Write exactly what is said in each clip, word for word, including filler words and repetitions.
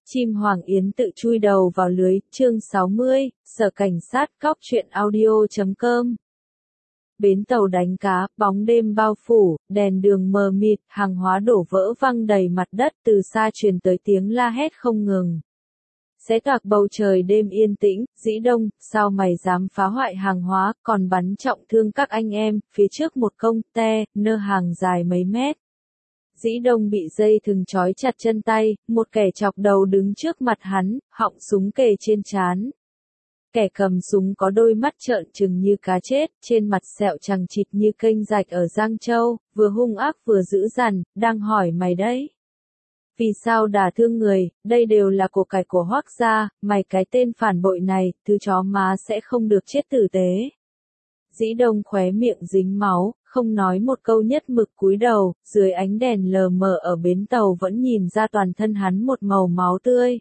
Chim Hoàng Yến tự chui đầu vào lưới, chương sáu mươi, Sở Cảnh sát cóc truyện audio chấm com. Bến tàu đánh cá, bóng đêm bao phủ, đèn đường mờ mịt, hàng hóa đổ vỡ văng đầy mặt đất, từ xa truyền tới tiếng la hét không ngừng. Xé toạc bầu trời đêm yên tĩnh, Dĩ Đông, sao mày dám phá hoại hàng hóa, còn bắn trọng thương các anh em, phía trước một công te, nơ hàng dài mấy mét. Dĩ Đông bị dây thừng trói chặt chân tay, một kẻ chọc đầu đứng trước mặt hắn, họng súng kề trên trán. Kẻ cầm súng có đôi mắt trợn trừng như cá chết, trên mặt sẹo chằng chịt như kênh rạch ở Giang Châu, vừa hung ác vừa dữ dằn, đang hỏi mày đấy. Vì sao đả thương người, đây đều là của cải của Hoắc gia, mày cái tên phản bội này, thứ chó má sẽ không được chết tử tế. Dĩ Đông khóe miệng dính máu, không nói một câu, nhất mực cúi đầu, dưới ánh đèn lờ mờ ở bến tàu vẫn nhìn ra toàn thân hắn một màu máu tươi.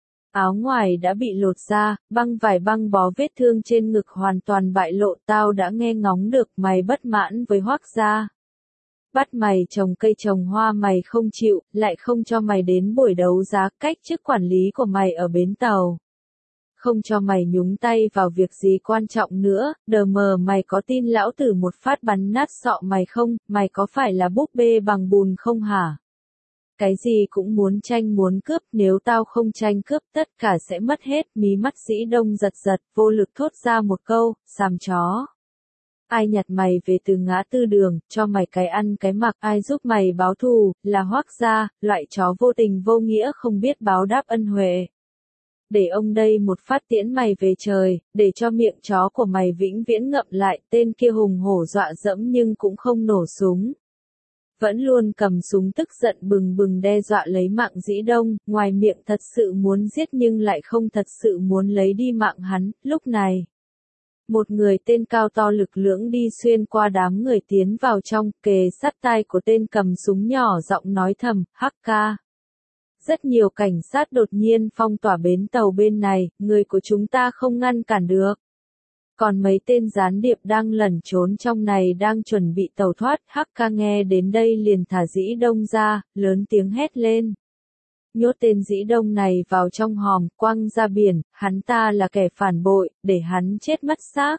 Áo ngoài đã bị lột ra, băng vải băng bó vết thương trên ngực hoàn toàn bại lộ. Tao đã nghe ngóng được mày bất mãn với Hoắc gia. Bắt mày trồng cây trồng hoa mày không chịu, lại không cho mày đến buổi đấu giá, cách chức quản lý của mày ở bến tàu. Không cho mày nhúng tay vào việc gì quan trọng nữa, đờ mờ mày có tin lão tử một phát bắn nát sọ mày không, mày có phải là búp bê bằng bùn không hả? Cái gì cũng muốn tranh muốn cướp, nếu tao không tranh cướp tất cả sẽ mất hết. Mí mắt Dĩ Đông giật giật, vô lực thốt ra một câu, xàm chó. Ai nhặt mày về từ ngã tư đường, cho mày cái ăn cái mặc, ai giúp mày báo thù, là Hoắc gia, loại chó vô tình vô nghĩa không biết báo đáp ân huệ. Để ông đây một phát tiễn mày về trời, để cho miệng chó của mày vĩnh viễn ngậm lại. Tên kia hùng hổ dọa dẫm nhưng cũng không nổ súng. Vẫn luôn cầm súng tức giận bừng bừng đe dọa lấy mạng Dĩ Đông, ngoài miệng thật sự muốn giết nhưng lại không thật sự muốn lấy đi mạng hắn. Lúc này, một người tên cao to lực lưỡng đi xuyên qua đám người tiến vào trong, kề sát tai của tên cầm súng nhỏ giọng nói thầm, hắc ca. Rất nhiều cảnh sát đột nhiên phong tỏa bến tàu bên này, người của chúng ta không ngăn cản được. Còn mấy tên gián điệp đang lẩn trốn trong này đang chuẩn bị tàu thoát. Hắc ca nghe đến đây liền thả Dĩ Đông ra, lớn tiếng hét lên. Nhốt tên Dĩ Đông này vào trong hòm, quăng ra biển, hắn ta là kẻ phản bội, để hắn chết mất xác.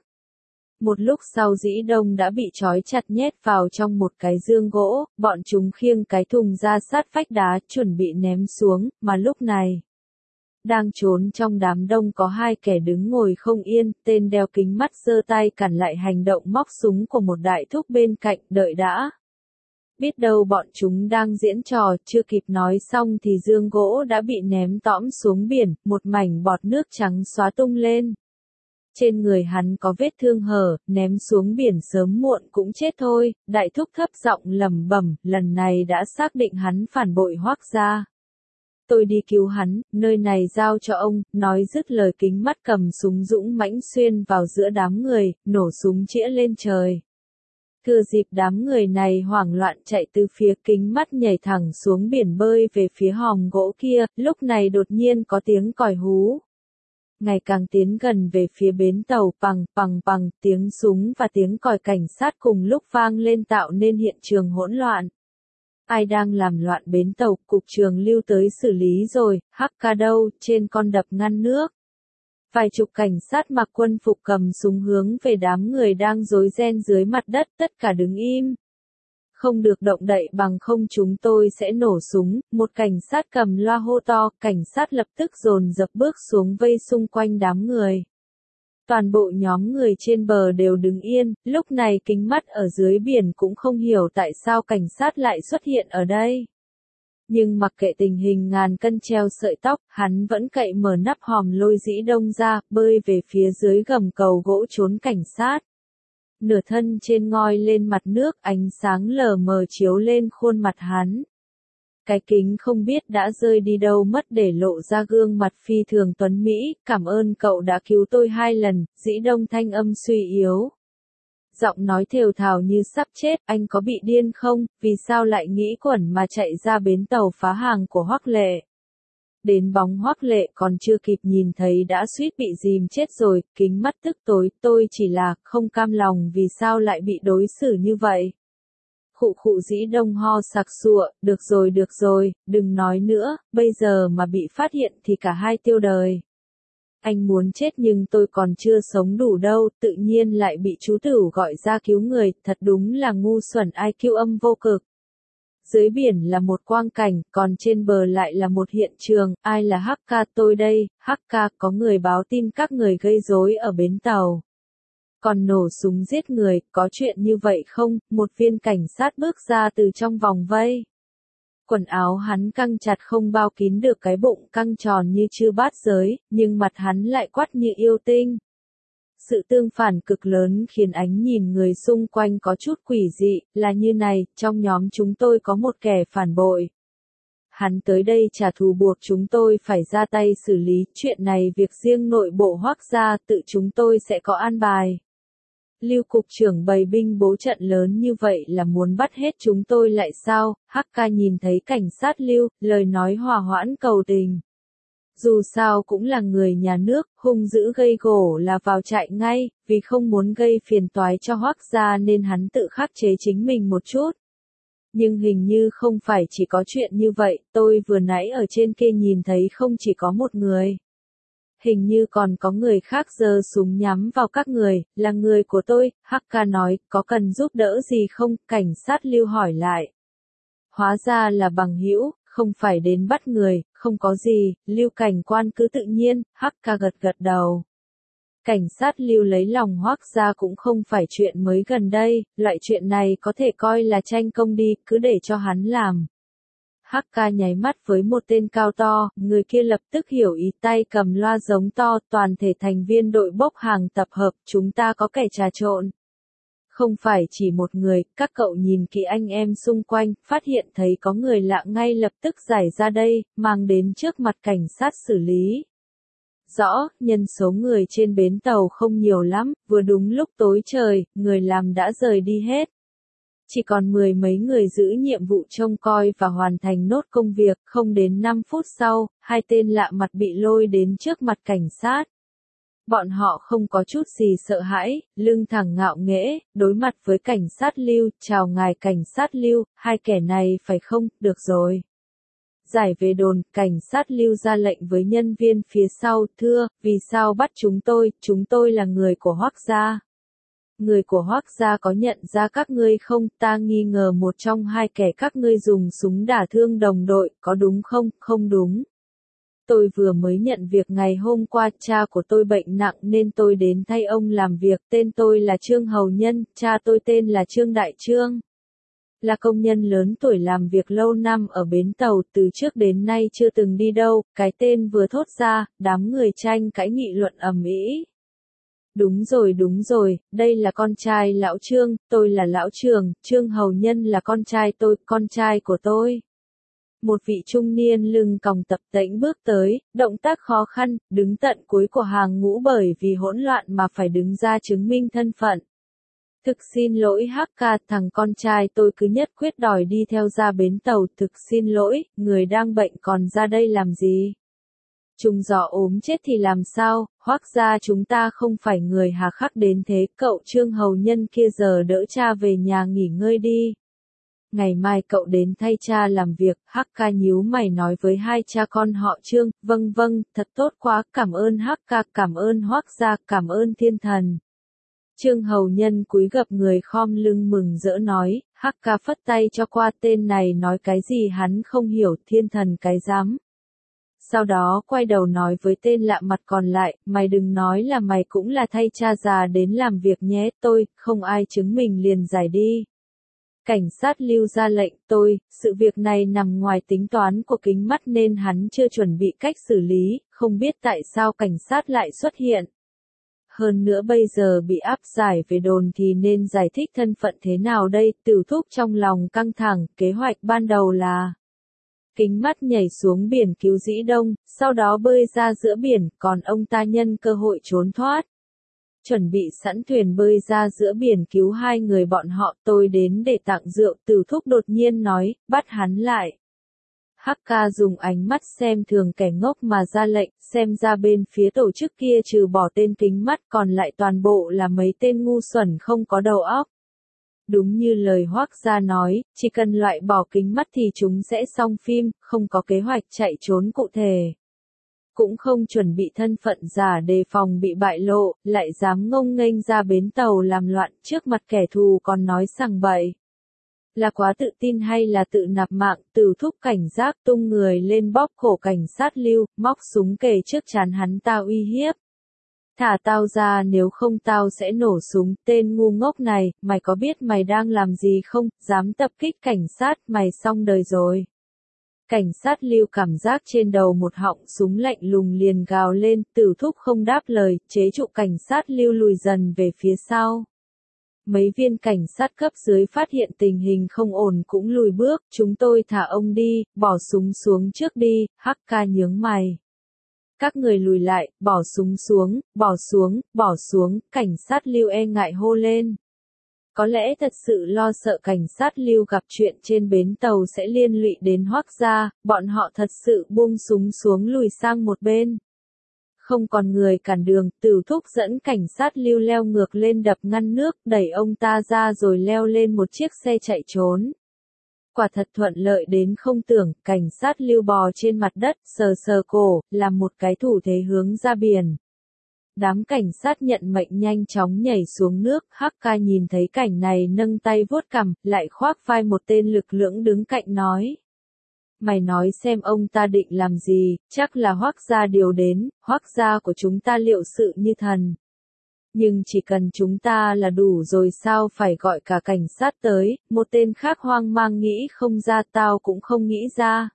Một lúc sau Dĩ Đông đã bị trói chặt nhét vào trong một cái giương gỗ, bọn chúng khiêng cái thùng ra sát vách đá chuẩn bị ném xuống, mà lúc này đang trốn trong đám đông có hai kẻ đứng ngồi không yên, tên đeo kính mắt giơ tay cản lại hành động móc súng của một đại thúc bên cạnh, đợi đã. Biết đâu bọn chúng đang diễn trò, chưa kịp nói xong thì giương gỗ đã bị ném tõm xuống biển, một mảnh bọt nước trắng xóa tung lên. Trên người hắn có vết thương hở, ném xuống biển sớm muộn cũng chết thôi. Đại thúc thấp giọng lẩm bẩm, lần này đã xác định hắn phản bội Hoắc gia. Tôi đi cứu hắn, nơi này giao cho ông. Nói dứt lời kính mắt cầm súng dũng mãnh xuyên vào giữa đám người, nổ súng chĩa lên trời. Thừa dịp đám người này hoảng loạn chạy từ phía kính mắt nhảy thẳng xuống biển bơi về phía hòm gỗ kia, lúc này đột nhiên có tiếng còi hú. Ngày càng tiến gần về phía bến tàu, pằng pằng pằng, tiếng súng và tiếng còi cảnh sát cùng lúc vang lên tạo nên hiện trường hỗn loạn. Ai đang làm loạn bến tàu? Cục trường lưu tới xử lý rồi. Hắc ca đâu? Trên con đập ngăn nước. Vài chục cảnh sát mặc quân phục cầm súng hướng về đám người đang rối ren dưới mặt đất, tất cả đứng im. Không được động đậy bằng không chúng tôi sẽ nổ súng. Một cảnh sát cầm loa hô to, cảnh sát lập tức dồn dập bước xuống vây xung quanh đám người. Toàn bộ nhóm người trên bờ đều đứng yên, lúc này kính mắt ở dưới biển cũng không hiểu tại sao cảnh sát lại xuất hiện ở đây. Nhưng mặc kệ tình hình ngàn cân treo sợi tóc, hắn vẫn cậy mở nắp hòm lôi Dĩ Đông ra, bơi về phía dưới gầm cầu gỗ trốn cảnh sát. Nửa thân trên ngoi lên mặt nước, ánh sáng lờ mờ chiếu lên khuôn mặt hắn. Cái kính không biết đã rơi đi đâu mất để lộ ra gương mặt phi thường tuấn mỹ. Cảm ơn cậu đã cứu tôi hai lần. Dĩ Đông thanh âm suy yếu. Giọng nói thều thào như sắp chết, anh có bị điên không, vì sao lại nghĩ quẩn mà chạy ra bến tàu phá hàng của Hoắc Lệ. Đến bóng Hoắc Lệ còn chưa kịp nhìn thấy đã suýt bị dìm chết rồi, kính mắt tức tối, tôi chỉ là không cam lòng vì sao lại bị đối xử như vậy. Khụ khụ Dĩ Đông ho sặc sụa, được rồi được rồi, đừng nói nữa, bây giờ mà bị phát hiện thì cả hai tiêu đời. Anh muốn chết nhưng tôi còn chưa sống đủ đâu, tự nhiên lại bị chú Tửu gọi ra cứu người, thật đúng là ngu xuẩn i kiu âm vô cực. Dưới biển là một quang cảnh, còn trên bờ lại là một hiện trường, ai là hắc ca tôi đây, hắc ca có người báo tin các người gây rối ở bến tàu. Còn nổ súng giết người, có chuyện như vậy không? Một viên cảnh sát bước ra từ trong vòng vây. Quần áo hắn căng chặt không bao kín được cái bụng căng tròn như chư bát giới, nhưng mặt hắn lại quắt như yêu tinh. Sự tương phản cực lớn khiến ánh nhìn người xung quanh có chút quỷ dị, là như này, trong nhóm chúng tôi có một kẻ phản bội. Hắn tới đây trả thù buộc chúng tôi phải ra tay xử lý, chuyện này việc riêng nội bộ Hoắc gia tự chúng tôi sẽ có an bài. Lưu cục trưởng bày binh bố trận lớn như vậy là muốn bắt hết chúng tôi lại sao? Hắc ca nhìn thấy cảnh sát Lưu, lời nói hòa hoãn cầu tình. Dù sao cũng là người nhà nước, hung dữ gây gổ là vào trại ngay, vì không muốn gây phiền toái cho Hoắc gia nên hắn tự khắc chế chính mình một chút. Nhưng hình như không phải chỉ có chuyện như vậy, tôi vừa nãy ở trên kia nhìn thấy không chỉ có một người. Hình như còn có người khác giơ súng nhắm vào các người, là người của tôi, Hắc ca nói, có cần giúp đỡ gì không, cảnh sát Lưu hỏi lại. Hóa ra là bằng hữu, không phải đến bắt người, không có gì, Lưu cảnh quan cứ tự nhiên, Hắc ca gật gật đầu. Cảnh sát Lưu lấy lòng Hoắc gia cũng không phải chuyện mới gần đây, loại chuyện này có thể coi là tranh công đi, cứ để cho hắn làm. Hắc ca nháy mắt với một tên cao to, người kia lập tức hiểu ý, tay cầm loa giống to, toàn thể thành viên đội bốc hàng tập hợp, chúng ta có kẻ trà trộn. Không phải chỉ một người, các cậu nhìn kỹ anh em xung quanh, phát hiện thấy có người lạ ngay lập tức giải ra đây, mang đến trước mặt cảnh sát xử lý. Rõ, nhân số người trên bến tàu không nhiều lắm, vừa đúng lúc tối trời, người làm đã rời đi hết. Chỉ còn mười mấy người giữ nhiệm vụ trông coi và hoàn thành nốt công việc, không đến năm phút sau, hai tên lạ mặt bị lôi đến trước mặt cảnh sát. Bọn họ không có chút gì sợ hãi, lưng thẳng ngạo nghễ, đối mặt với cảnh sát Lưu, chào ngài cảnh sát Lưu, hai kẻ này phải không, được rồi. Giải về đồn, cảnh sát Lưu ra lệnh với nhân viên phía sau, thưa, vì sao bắt chúng tôi, chúng tôi là người của Hoắc gia. Người của Hoắc gia có nhận ra các ngươi không, ta nghi ngờ một trong hai kẻ các ngươi dùng súng đả thương đồng đội, có đúng không, không đúng. Tôi vừa mới nhận việc ngày hôm qua, cha của tôi bệnh nặng nên tôi đến thay ông làm việc, tên tôi là Trương Hầu Nhân, cha tôi tên là Trương Đại Trương. Là công nhân lớn tuổi làm việc lâu năm ở bến tàu, từ trước đến nay chưa từng đi đâu, cái tên vừa thốt ra, đám người tranh cãi nghị luận ầm ĩ. Đúng rồi đúng rồi, đây là con trai lão Trương, tôi là lão Trường, Trương Hầu Nhân là con trai tôi, con trai của tôi. Một vị trung niên lưng còng tập tễnh bước tới, động tác khó khăn, đứng tận cuối của hàng ngũ bởi vì hỗn loạn mà phải đứng ra chứng minh thân phận. Thực xin lỗi Hắc ca, thằng con trai tôi cứ nhất quyết đòi đi theo ra bến tàu, thực xin lỗi, người đang bệnh còn ra đây làm gì? Trùng gió ốm chết thì làm sao, Hoắc gia chúng ta không phải người hà khắc đến thế, cậu Trương Hầu Nhân kia giờ đỡ cha về nhà nghỉ ngơi đi. Ngày mai cậu đến thay cha làm việc, Hắc ca nhíu mày nói với hai cha con họ Trương, vâng vâng, thật tốt quá, cảm ơn Hắc ca, cảm ơn Hoắc gia, cảm ơn thiên thần. Trương Hầu Nhân cúi gập người khom lưng mừng rỡ nói, Hắc ca phất tay cho qua, tên này nói cái gì hắn không hiểu, thiên thần cái dám. Sau đó quay đầu nói với tên lạ mặt còn lại, mày đừng nói là mày cũng là thay cha già đến làm việc nhé, tôi, không ai chứng minh liền giải đi. Cảnh sát Lưu ra lệnh, tôi, sự việc này nằm ngoài tính toán của kính mắt nên hắn chưa chuẩn bị cách xử lý, không biết tại sao cảnh sát lại xuất hiện. Hơn nữa bây giờ bị áp giải về đồn thì nên giải thích thân phận thế nào đây, Tiểu Thúc trong lòng căng thẳng, kế hoạch ban đầu là kính mắt nhảy xuống biển cứu Dĩ Đông, sau đó bơi ra giữa biển, còn ông ta nhân cơ hội trốn thoát. Chuẩn bị sẵn thuyền bơi ra giữa biển cứu hai người bọn họ, tôi đến để tặng rượu, Tiểu Thúc đột nhiên nói, bắt hắn lại. Hắc ca dùng ánh mắt xem thường kẻ ngốc mà ra lệnh, xem ra bên phía tổ chức kia trừ bỏ tên kính mắt còn lại toàn bộ là mấy tên ngu xuẩn không có đầu óc. Đúng như lời Hoắc gia nói, chỉ cần loại bỏ kính mắt thì chúng sẽ xong phim, không có kế hoạch chạy trốn cụ thể. Cũng không chuẩn bị thân phận giả đề phòng bị bại lộ, lại dám ngông nghênh ra bến tàu làm loạn trước mặt kẻ thù còn nói sằng bậy. Là quá tự tin hay là tự nạp mạng, Từ Thúc cảnh giác tung người lên bóp cổ cảnh sát Lưu, móc súng kề trước trán hắn ta uy hiếp. Thả tao ra nếu không tao sẽ nổ súng, tên ngu ngốc này, mày có biết mày đang làm gì không, dám tập kích cảnh sát, mày xong đời rồi. Cảnh sát Lưu cảm giác trên đầu một họng súng lạnh lùng liền gào lên, Từ Thúc không đáp lời, chế trụ cảnh sát Lưu lùi dần về phía sau. Mấy viên cảnh sát cấp dưới phát hiện tình hình không ổn cũng lùi bước, chúng tôi thả ông đi, bỏ súng xuống trước đi, Hắc ca nhướng mày. Các người lùi lại, bỏ súng xuống, bỏ xuống, bỏ xuống, cảnh sát Lưu e ngại hô lên. Có lẽ thật sự lo sợ cảnh sát Lưu gặp chuyện trên bến tàu sẽ liên lụy đến Hoắc gia, bọn họ thật sự buông súng xuống lùi sang một bên. Không còn người cản đường, Từ Thúc dẫn cảnh sát Lưu leo ngược lên đập ngăn nước, đẩy ông ta ra rồi leo lên một chiếc xe chạy trốn. Quả thật thuận lợi đến không tưởng, cảnh sát Lưu bò trên mặt đất, sờ sờ cổ, làm một cái thủ thế hướng ra biển. Đám cảnh sát nhận mệnh nhanh chóng nhảy xuống nước, Hắc ca nhìn thấy cảnh này nâng tay vuốt cằm, lại khoác vai một tên lực lưỡng đứng cạnh nói. Mày nói xem ông ta định làm gì, chắc là Hoắc gia điều đến, Hoắc gia của chúng ta liệu sự như thần. Nhưng chỉ cần chúng ta là đủ rồi sao phải gọi cả cảnh sát tới, một tên khác hoang mang nghĩ không ra tao cũng không nghĩ ra.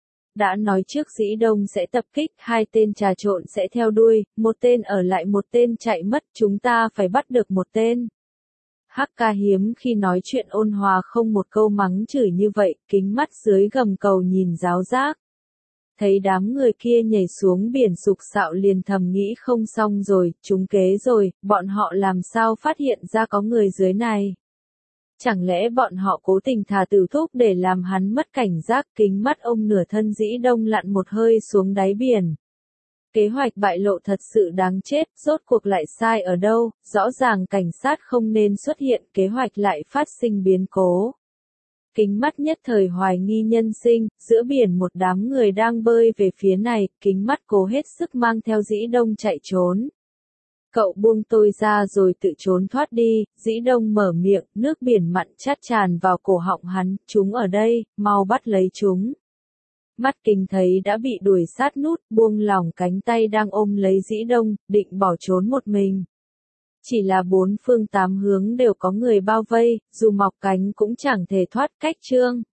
Đã nói trước Dĩ Đông sẽ tập kích, hai tên trà trộn sẽ theo đuôi, một tên ở lại một tên chạy mất, chúng ta phải bắt được một tên. Hắc ca hiếm khi nói chuyện ôn hòa không một câu mắng chửi như vậy, kính mắt dưới gầm cầu nhìn giáo giác. Thấy đám người kia nhảy xuống biển sục sạo liền thầm nghĩ không xong rồi, trúng kế rồi, bọn họ làm sao phát hiện ra có người dưới này. Chẳng lẽ bọn họ cố tình thả Từ Thúc để làm hắn mất cảnh giác, kính mắt ông nửa thân Dĩ Đông lặn một hơi xuống đáy biển. Kế hoạch bại lộ thật sự đáng chết, rốt cuộc lại sai ở đâu, rõ ràng cảnh sát không nên xuất hiện, kế hoạch lại phát sinh biến cố. Kính mắt nhất thời hoài nghi nhân sinh, giữa biển một đám người đang bơi về phía này, kính mắt cố hết sức mang theo Dĩ Đông chạy trốn. Cậu buông tôi ra rồi tự trốn thoát đi, Dĩ Đông mở miệng, nước biển mặn chát tràn vào cổ họng hắn, chúng ở đây, mau bắt lấy chúng. Mắt Kính thấy đã bị đuổi sát nút, buông lỏng cánh tay đang ôm lấy Dĩ Đông, định bỏ trốn một mình. Chỉ là bốn phương tám hướng đều có người bao vây, dù mọc cánh cũng chẳng thể thoát cách trương.